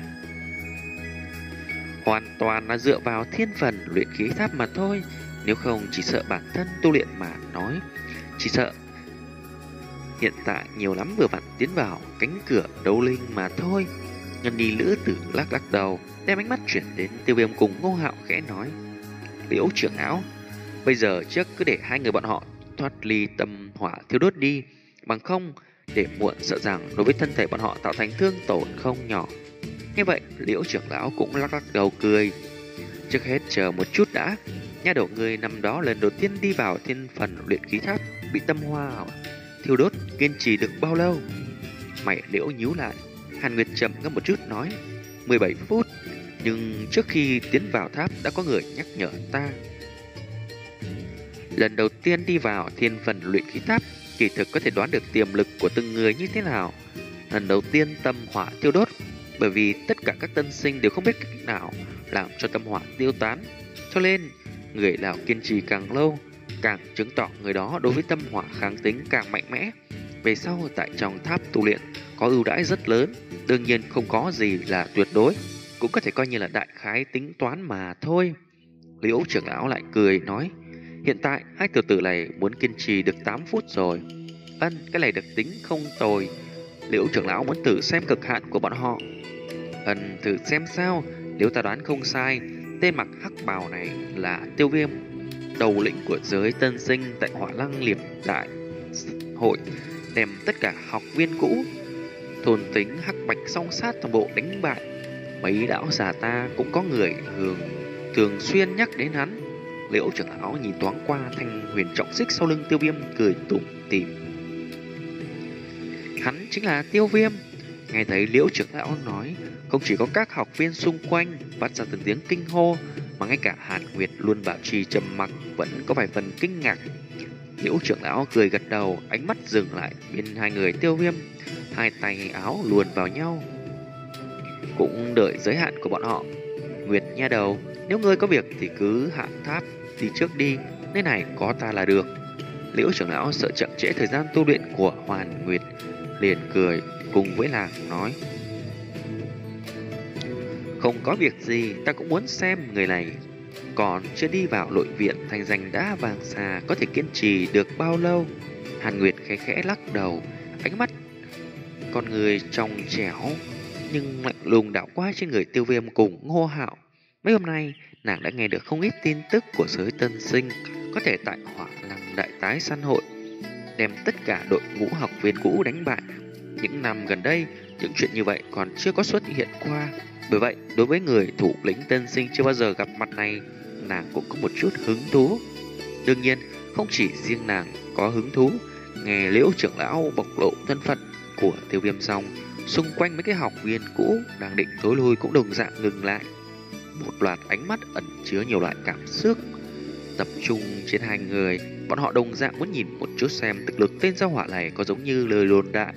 Hoàn toàn là dựa vào thiên phần luyện khí tháp mà thôi. Nếu không chỉ sợ bản thân tu luyện mà nói, chỉ sợ hiện tại nhiều lắm vừa vặn tiến vào cánh cửa đấu linh mà thôi. Nhân đi Lữ Tử lắc lắc đầu, đem ánh mắt chuyển đến Tiêu Viêm cùng Ngô Hạo khẽ nói: Liễu trưởng lão, bây giờ trước cứ để hai người bọn họ thoát ly tâm hỏa thiêu đốt đi, bằng không để muộn sợ rằng đối với thân thể bọn họ tạo thành thương tổn không nhỏ. Như vậy, Liễu trưởng lão cũng lắc lắc đầu cười. Trước hết chờ một chút đã. Nha đầu người năm đó lần đầu tiên đi vào thiên phần luyện khí tháp bị tâm hoa thiêu đốt, kiên trì được bao lâu? Mày Liễu nhíu lại. Hàn Nguyệt trầm ngâm một chút nói: mười bảy phút. Nhưng trước khi tiến vào tháp đã có người nhắc nhở ta. Lần đầu tiên đi vào thiên phần luyện khí tháp, kỳ thực có thể đoán được tiềm lực của từng người như thế nào. Lần đầu tiên tâm hỏa tiêu đốt, bởi vì tất cả các tân sinh đều không biết cách nào làm cho tâm hỏa tiêu tán. Cho nên, người nào kiên trì càng lâu, càng chứng tỏ người đó đối với tâm hỏa kháng tính càng mạnh mẽ. Về sau tại trong tháp tu luyện có ưu đãi rất lớn, đương nhiên không có gì là tuyệt đối, cũng có thể coi như là đại khái tính toán mà thôi. Liễu trưởng lão lại cười nói: hiện tại hai tiểu tử này muốn kiên trì được tám phút rồi. Ân, cái này được tính không tồi. Liễu trưởng lão muốn thử xem cực hạn của bọn họ. Ân, thử xem sao. Nếu ta đoán không sai, tên mặc hắc bào này là Tiêu Viêm, đầu lĩnh của giới tân sinh tại Hỏa Lăng Liệp Đại hội, đem tất cả học viên cũ thôn tính hắc bạch song sát toàn bộ đánh bại. Mấy lão già ta cũng có người thường thường xuyên nhắc đến hắn. Liễu trưởng lão nhìn thoáng qua thanh huyền trọng xích sau lưng Tiêu Viêm, cười tủm tỉm. Hắn chính là Tiêu Viêm. Nghe thấy Liễu trưởng lão nói, không chỉ có các học viên xung quanh phát ra từng tiếng kinh hô, mà ngay cả Hàn Nguyệt luôn bảo trì trầm mặc vẫn có vài phần kinh ngạc. Liễu trưởng lão cười gật đầu, ánh mắt dừng lại bên hai người Tiêu Viêm, hai tay áo luồn vào nhau. Cũng đợi giới hạn của bọn họ. Nguyệt nha đầu, nếu ngươi có việc thì cứ hạ tháp đi trước đi, nơi này có ta là được. Liễu trưởng lão sợ chậm trễ thời gian tu luyện của Hoàn Nguyệt, liền cười cùng với nàng nói: không có việc gì, ta cũng muốn xem người này còn chưa đi vào nội viện thành danh đã vàng xà có thể kiên trì được bao lâu. Hàn Nguyệt khẽ khẽ lắc đầu, ánh mắt con người trong trẻo nhưng lạnh lùng đảo qua trên người Tiêu Viêm cùng Ngô Hạo. Mấy hôm nay nàng đã nghe được không ít tin tức của giới tân sinh có thể tại Hỏa Lăng đại tái săn hội đem tất cả đội ngũ học viên cũ đánh bại. Những năm gần đây những chuyện như vậy còn chưa có xuất hiện qua. Bởi vậy đối với người thủ lĩnh tân sinh chưa bao giờ gặp mặt này, nàng cũng có một chút hứng thú. Đương nhiên không chỉ riêng nàng có hứng thú. Nghe Liễu trưởng lão bộc lộ thân phận của Tiêu Viêm xong, xung quanh mấy cái học viên cũ đang định tối lui cũng đồng dạng ngừng lại. Một loạt ánh mắt ẩn chứa nhiều loại cảm xúc tập trung trên hai người. Bọn họ đồng dạng muốn nhìn một chút xem thực lực tên giao hỏa này có giống như lời đồn đại.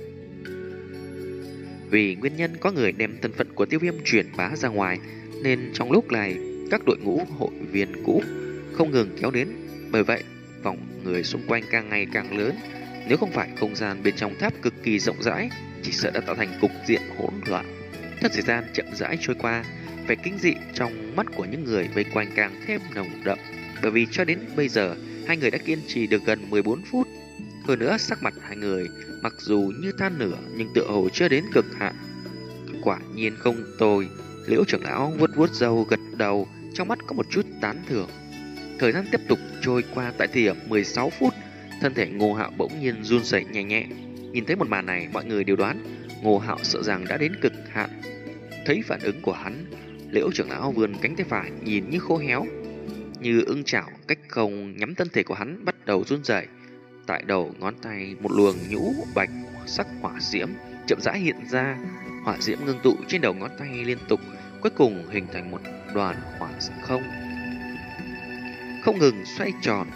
Vì nguyên nhân có người đem thân phận của Tiêu Viêm truyền bá ra ngoài, nên trong lúc này các đội ngũ hội viên cũ không ngừng kéo đến. Bởi vậy vòng người xung quanh càng ngày càng lớn. Nếu không phải không gian bên trong tháp cực kỳ rộng rãi, chỉ sợ đã tạo thành cục diện hỗn loạn. Thật thời gian chậm rãi trôi qua, vẻ kinh dị trong mắt của những người vây quanh càng thêm nồng đậm. Bởi vì cho đến bây giờ hai người đã kiên trì được gần mười bốn phút. Hơn nữa sắc mặt hai người mặc dù như than nửa nhưng tựa hồ chưa đến cực hạn. Quả nhiên không tồi. Liễu trưởng lão vuốt vuốt râu gật đầu, trong mắt có một chút tán thưởng. Thời gian tiếp tục trôi qua. Tại thời điểm mười sáu phút, thân thể Ngô Hạo bỗng nhiên run rẩy nhẹ nhẹ. Nhìn thấy một màn này, mọi người đều đoán Ngô Hạo sợ rằng đã đến cực hạn. Thấy phản ứng của hắn, Liễu trưởng lão vươn cánh tay phải nhìn như khô héo, như ưng chảo, cách không nhắm thân thể của hắn bắt đầu run rẩy. Tại đầu ngón tay một luồng nhũ bạch sắc hỏa diễm chậm rãi hiện ra. Hỏa diễm ngưng tụ trên đầu ngón tay liên tục, cuối cùng hình thành một đoàn hỏa không không ngừng xoay tròn,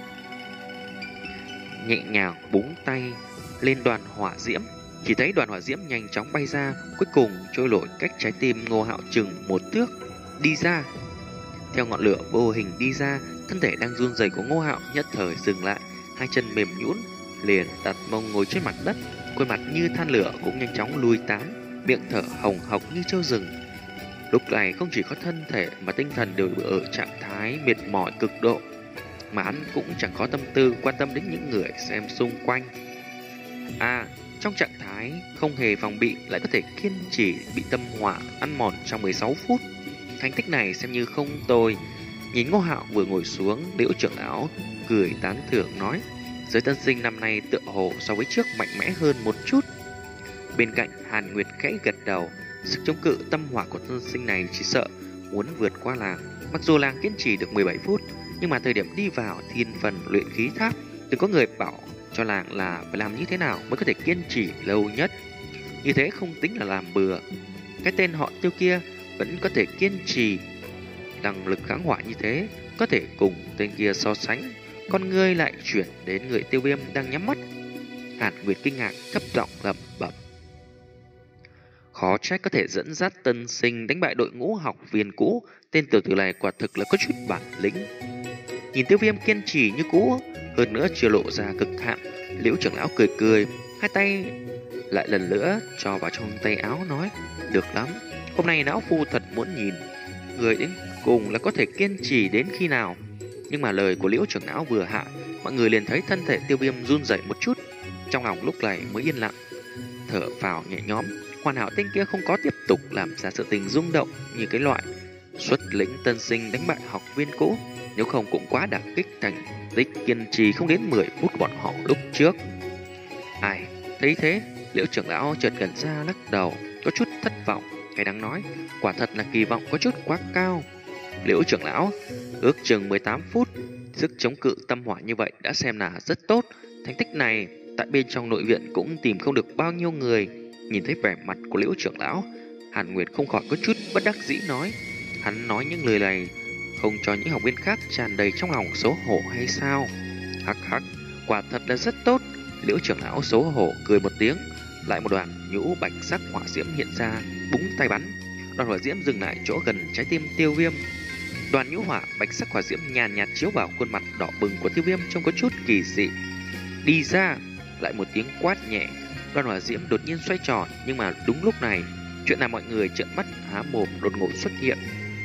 nhẹ nhàng búng tay lên đoàn hỏa diễm. Chỉ thấy đoàn hỏa diễm nhanh chóng bay ra, cuối cùng trôi nổi cách trái tim Ngô Hạo chừng một thước đi ra. Theo ngọn lửa vô hình đi ra, thân thể đang run rẩy của Ngô Hạo nhất thời dừng lại, hai chân mềm nhũn, liền đặt mông ngồi trên mặt đất, khuôn mặt như than lửa cũng nhanh chóng lui tán, miệng thở hồng hộc như trâu rừng. Lúc này không chỉ có thân thể mà tinh thần đều ở trạng thái mệt mỏi cực độ, mà hắn cũng chẳng có tâm tư quan tâm đến những người xem xung quanh. À, trong trạng thái không hề phòng bị lại có thể kiên trì bị tâm hỏa ăn mòn trong mười sáu phút. Thành tích này xem như không tồi. Nhìn Ngô Hạo vừa ngồi xuống, Liễu trưởng lão cười tán thưởng nói: giới tân sinh năm nay tựa hồ so với trước mạnh mẽ hơn một chút. Bên cạnh Hàn Nguyệt khẽ gật đầu, sức chống cự tâm hỏa của tân sinh này chỉ sợ muốn vượt qua làng. Mặc dù làng kiên trì được mười bảy phút, nhưng mà thời điểm đi vào thiên phần luyện khí tháp, từng có người bảo cho làng là phải làm như thế nào mới có thể kiên trì lâu nhất. Như thế không tính là làm bừa. Cái tên họ Tiêu kia vẫn có thể kiên trì, năng lực kháng hỏa như thế có thể cùng tên kia so sánh. Con ngươi lại chuyển đến người Tiêu Viêm đang nhắm mắt. Hàn Nguyệt kinh ngạc thấp giọng lẩm bẩm: khó trách có thể dẫn dắt tân sinh đánh bại đội ngũ học viên cũ, tên tiểu tử này quả thực là có chút bản lĩnh. Nhìn Tiêu Viêm kiên trì như cũ, hơn nữa chưa lộ ra cực hạn, Liễu trưởng lão cười cười, hai tay lại lần nữa cho vào trong tay áo nói: được lắm, hôm nay lão phu thật muốn nhìn người đến cùng là có thể kiên trì đến khi nào. Nhưng mà lời của Liễu trưởng lão vừa hạ, mọi người liền thấy thân thể Tiêu Viêm run rẩy một chút, trong lòng lúc này mới yên lặng, thở phào nhẹ nhõm. Hoàn hảo tên kia không có tiếp tục làm ra sự tình rung động như cái loại xuất lĩnh tân sinh đánh bại học viên cũ, nếu không cũng quá đả kích thành tích kiên trì không đến mười phút bọn họ lúc trước. Ai thấy thế, Liễu trưởng lão chợt gần ra lắc đầu, có chút thất vọng. Cái đáng nói, quả thật là kỳ vọng có chút quá cao. Liễu trưởng lão ước chừng mười tám phút, sức chống cự tâm hỏa như vậy đã xem là rất tốt. Thành tích này tại bên trong nội viện cũng tìm không được bao nhiêu người. Nhìn thấy vẻ mặt của Liễu trưởng lão, Hàn Nguyệt không khỏi có chút bất đắc dĩ nói: hắn nói những lời này không cho những học viên khác tràn đầy trong lòng xấu hổ hay sao? Hắc hắc, quả thật là rất tốt. Liễu trưởng lão xấu hổ cười một tiếng, lại một đoàn nhũ bạch sắc hỏa diễm hiện ra, búng tay bắn. Đoàn hỏa diễm dừng lại chỗ gần trái tim Tiêu Viêm. Đoàn nhũ hỏa bạch sắc hỏa diễm nhàn nhạt chiếu vào khuôn mặt đỏ bừng của Tiêu Viêm trông có chút kỳ dị. Đi ra! Lại một tiếng quát nhẹ, đoàn hỏa diễm đột nhiên xoay tròn, nhưng mà đúng lúc này, chuyện làm mọi người trợn mắt há mồm đột ngột xuất hiện.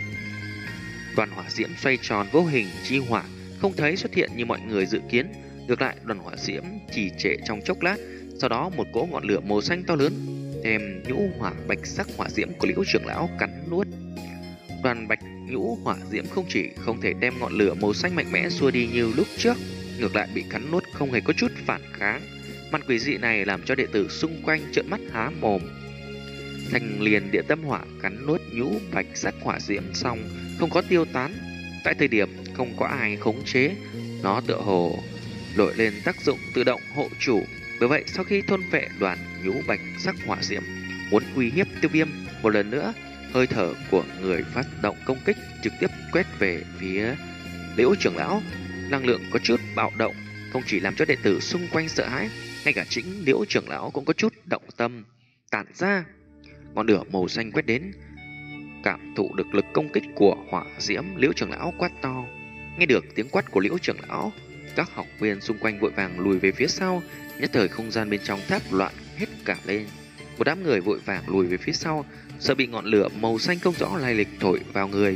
Đoàn hỏa diễm xoay tròn vô hình chi hỏa không thấy xuất hiện như mọi người dự kiến, ngược lại đoàn hỏa diễm trì trệ trong chốc lát, sau đó một cỗ ngọn lửa màu xanh to lớn đem nhũ hỏa bạch sắc hỏa diễm của Liễu trưởng lão cắn nuốt. Đoàn bạch nhũ hỏa diễm không chỉ không thể đem ngọn lửa màu xanh mạnh mẽ xua đi như lúc trước, ngược lại bị cắn nuốt không hề có chút phản kháng. Mặt quỷ dị này làm cho đệ tử xung quanh trợn mắt há mồm. Thành liền địa tâm hỏa cắn nuốt nhũ bạch sắc hỏa diễm xong không có tiêu tán. Tại thời điểm không có ai khống chế, nó tựa hồ nổi lên tác dụng tự động hộ chủ. Bởi vậy sau khi thôn phệ đoàn nhũ bạch sắc hỏa diễm muốn uy hiếp Tiêu Viêm một lần nữa, hơi thở của người phát động công kích trực tiếp quét về phía Liễu trưởng lão. Năng lượng có chút bạo động, không chỉ làm cho đệ tử xung quanh sợ hãi, ngay cả chính Liễu trưởng lão cũng có chút động tâm. Tản ra, ngọn lửa màu xanh quét đến, cảm thụ được lực công kích của hỏa diễm, Liễu trưởng lão quát to. Nghe được tiếng quát của Liễu trưởng lão, các học viên xung quanh vội vàng lùi về phía sau, nhất thời không gian bên trong tháp loạn hết cả lên. Một đám người vội vàng lùi về phía sau, sợ bị ngọn lửa màu xanh không rõ lai lịch thổi vào người.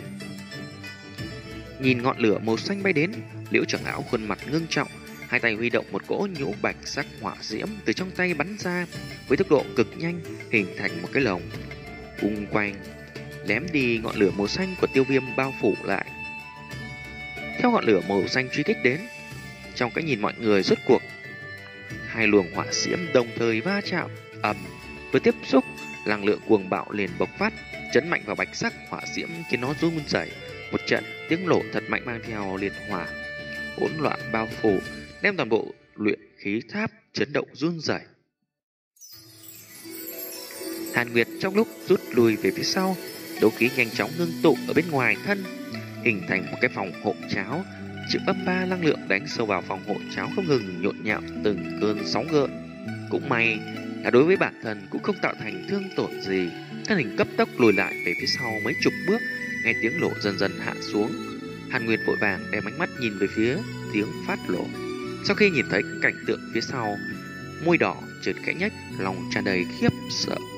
Nhìn ngọn lửa màu xanh bay đến, Liễu trưởng lão khuôn mặt ngưng trọng, hai tay huy động một cỗ nhũ bạch sắc hỏa diễm từ trong tay bắn ra với tốc độ cực nhanh, hình thành một cái lồng vung quanh, lém đi ngọn lửa màu xanh của Tiêu Viêm bao phủ lại. Theo ngọn lửa màu xanh truy kích đến, trong cái nhìn mọi người rốt cuộc, hai luồng hỏa diễm đồng thời va chạm, ầm, vừa tiếp xúc, năng lượng cuồng bạo liền bộc phát, chấn mạnh vào bạch sắc hỏa diễm khiến nó run rẩy. Một trận tiếng nổ thật mạnh mang theo liệt hỏa hỗn loạn bao phủ, đem toàn bộ luyện khí tháp chấn động run rẩy. Hàn Nguyệt trong lúc rút lui về phía sau, đấu khí nhanh chóng ngưng tụ ở bên ngoài thân, hình thành một cái phòng hộ cháo, chữ âm ba năng lượng đánh sâu vào phòng hộ cháo không ngừng nhộn nhạo từng cơn sóng gợn. Cũng may là đối với bản thân cũng không tạo thành thương tổn gì. Thân hình cấp tốc lùi lại về phía sau mấy chục bước, nghe tiếng nổ dần dần hạ xuống. Hàn Nguyệt vội vàng đem ánh mắt nhìn về phía tiếng phát nổ. Sau khi nhìn thấy cảnh tượng phía sau, môi đỏ chợt khẽ nhếch, lòng tràn đầy khiếp sợ.